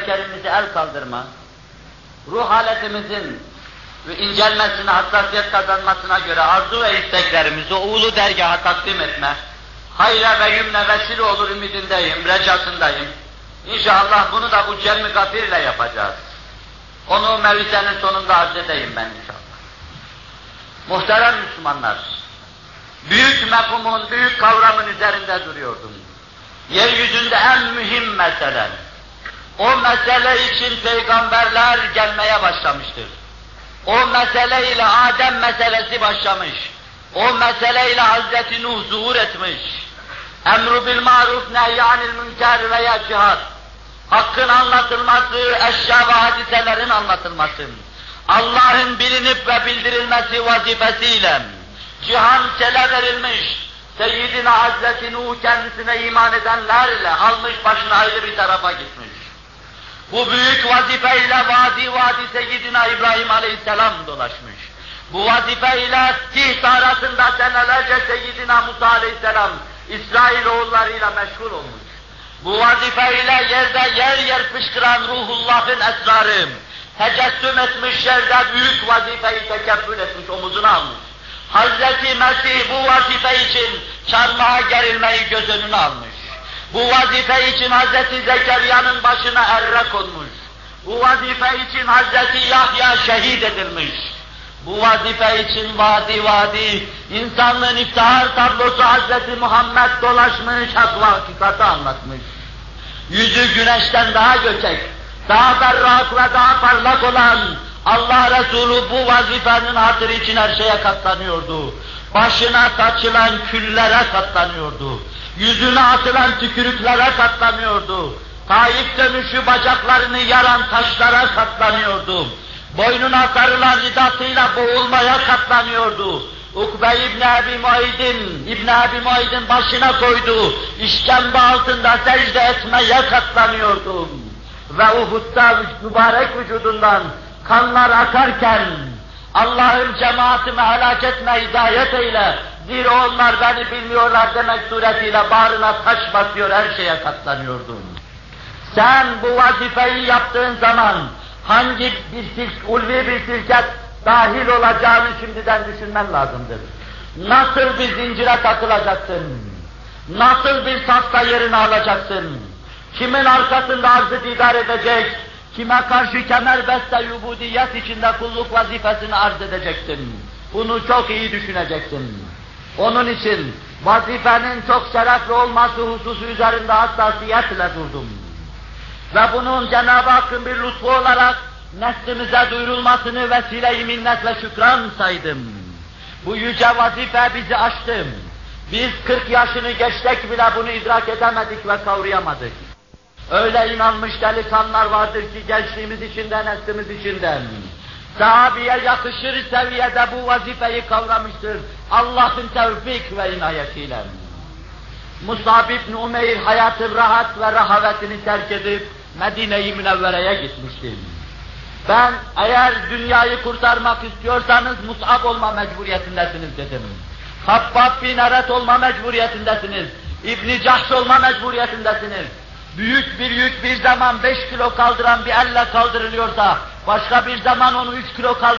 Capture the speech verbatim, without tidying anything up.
Kerimimize el kaldırma, ruh haletimizin ve incelmesine, hassasiyet kazanmasına göre arzu ve isteklerimizi o ulu dergaha takdim etme, hayra ve yümne vesile olur ümidindeyim, recasındayım. İnşallah bunu da bu cem-i gafirle yapacağız. Onu mevzenin sonunda arz edeyim ben inşallah. Muhterem Müslümanlar, büyük mefhumun, büyük kavramın üzerinde duruyordum. Yeryüzünde en mühim mesele, o mesele için peygamberler gelmeye başlamıştır. O meseleyle Adem meselesi başlamış. O meseleyle Hazreti Nuh zuhur etmiş. Emru bil maruf, nehyanil münker veya cihad. Hakkın anlatılması, eşya ve hadiselerin anlatılması. Allah'ın bilinip ve bildirilmesi vazifesiyle cihan sele verilmiş. Seyyidina Hazreti Nuh kendisine iman edenlerle almış başına ayrı bir tarafa gitmiş. Bu büyük vazifeyle vadi vadi Seyyidina İbrahim Aleyhisselam dolaşmış. Bu vazifeyle Tih arasında senelerce Seyyidina Musa Aleyhisselam İsrail oğullarıyla meşgul olmuş. Bu vazifeyle yerde yer yer fışkıran Ruhullah'ın esrarı tecessüm etmiş, yerde büyük vazifeyi tekeffül etmiş, omuzuna almış. Hazreti Mesih bu vazife için çarmıha gerilmeyi göz önüne almış. Bu vazife için Hazreti Zekeriya'nın başına erre konmuş. Bu vazife için Hazreti Yahya şehit edilmiş. Bu vazife için vadi vadi insanlığın iftihar tablosu Hazreti Muhammed dolaşmış, hak ve hakikati anlatmış. Yüzü güneşten daha göçek, daha berrak ve daha parlak olan Allah Resulü bu vazifenin hatırı için her şeye katlanıyordu. Başına saçılan küllere katlanıyordu. Yüzüne atılan tükürüklere katlanıyordu. Taif dönüşü bacaklarını yaran taşlara katlanıyordu. Boynuna sarılan ridasıyla boğulmaya katlanıyordu. Ukbe İbni Ebi Muayd'in, İbni Ebi Muayd'in başına koydu. İşkembe altında secde etmeye katlanıyordu. Ve Uhud'da mübarek vücudundan kanlar akarken Allah'ım cemaatimi helak etme, hidayet eyle. Zira onlar beni bilmiyorlar demek suretiyle bağrına taş basıyor, her şeye katlanıyordun. Sen bu vazifeyi yaptığın zaman hangi bir silk, ulvi bir silket dahil olacağını şimdiden düşünmen lazımdır. Nasıl bir zincire takılacaksın? Nasıl bir safta yerini alacaksın? Kimin arkasında arz-ı didar edecek? Kime karşı kemerbeste yubudiyet içinde kulluk vazifesini arz edeceksin? Bunu çok iyi düşüneceksin. Onun için vazifenin çok şerefli olması hususu üzerinde hassasiyetle durdum. Ve bunun Cenab-ı Hakk'ın bir lütfu olarak neslimize duyurulmasını vesile-i minnet ve şükran saydım. Bu yüce vazife bizi aştı. Biz kırk yaşını geçtik bile bunu idrak edemedik ve kavrayamadık. Öyle inanmış delikanlılar vardır ki gençliğimiz içinden, neslimiz içinden. Sahabeye yakışır seviyede bu vazifeyi kavramıştır Allah'ın tevfik ve inayetiyle. Mus'ab ibn Umeyr hayatı rahat ve rahavetini terk edip Medine-i Münevvere'ye gitmiştim. Ben eğer dünyayı kurtarmak istiyorsanız Mus'ab olma mecburiyetindesiniz dedim. Habbab bin Eret olma mecburiyetindesiniz. İbn-i Cahş olma mecburiyetindesiniz. Büyük bir yük bir zaman beş kilo kaldıran bir elle kaldırılıyorsa, başka bir zaman onu üç kilo